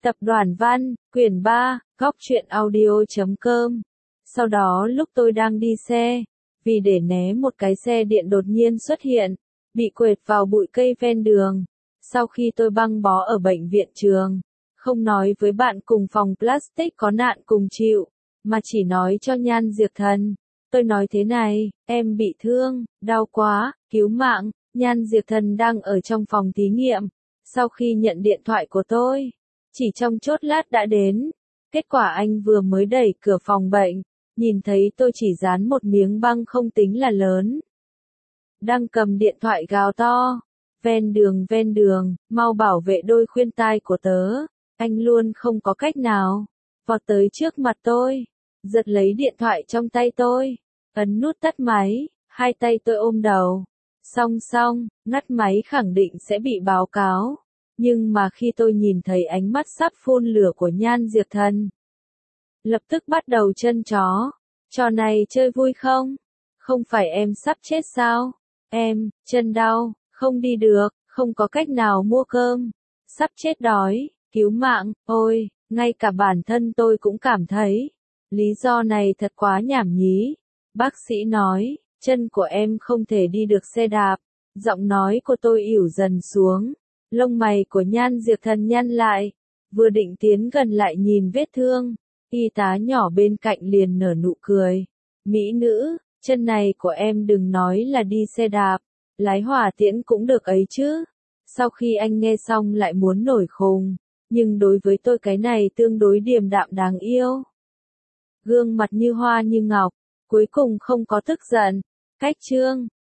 Tập đoàn Văn, quyển 3, góc truyện audio.com. Sau đó lúc tôi đang đi xe, vì để né một cái xe điện đột nhiên xuất hiện, bị quệt vào bụi cây ven đường. Sau khi tôi băng bó ở bệnh viện trường, không nói với bạn cùng phòng plastic có nạn cùng chịu, mà chỉ nói cho Nhan Diệp Thần. Tôi nói thế này, em bị thương, đau quá, cứu mạng. Nhan Diệp Thần đang ở trong phòng thí nghiệm. Sau khi nhận điện thoại của tôi, chỉ trong chốc lát đã đến. Kết quả anh vừa mới đẩy cửa phòng bệnh, nhìn thấy tôi chỉ dán một miếng băng không tính là lớn. Đang cầm điện thoại gào to, ven đường, mau bảo vệ đôi khuyên tai của tớ. Anh luôn không có cách nào, vọt tới trước mặt tôi, giật lấy điện thoại trong tay tôi, ấn nút tắt máy, hai tay tôi ôm đầu. Xong, ngắt máy khẳng định sẽ bị báo cáo. Nhưng mà khi tôi nhìn thấy ánh mắt sắp phun lửa của Nhan Diệp Thần, lập tức bắt đầu chân chó. Trò này chơi vui không? Không phải em sắp chết sao? Em, chân đau, không đi được, không có cách nào mua cơm. Sắp chết đói, cứu mạng, ôi, ngay cả bản thân tôi cũng cảm thấy. Lý do này thật quá nhảm nhí. Bác sĩ nói, chân của em không thể đi được xe đạp. Giọng nói của tôi ỉu dần xuống. Lông mày của Nhan Diệp Thần nhăn lại, vừa định tiến gần lại nhìn vết thương, y tá nhỏ bên cạnh liền nở nụ cười. Mỹ nữ, chân này của em đừng nói là đi xe đạp, lái hỏa tiễn cũng được ấy chứ. Sau khi anh nghe xong lại muốn nổi khùng, nhưng đối với tôi cái này tương đối điềm đạm đáng yêu. Gương mặt như hoa như ngọc, cuối cùng không có tức giận. Cách chương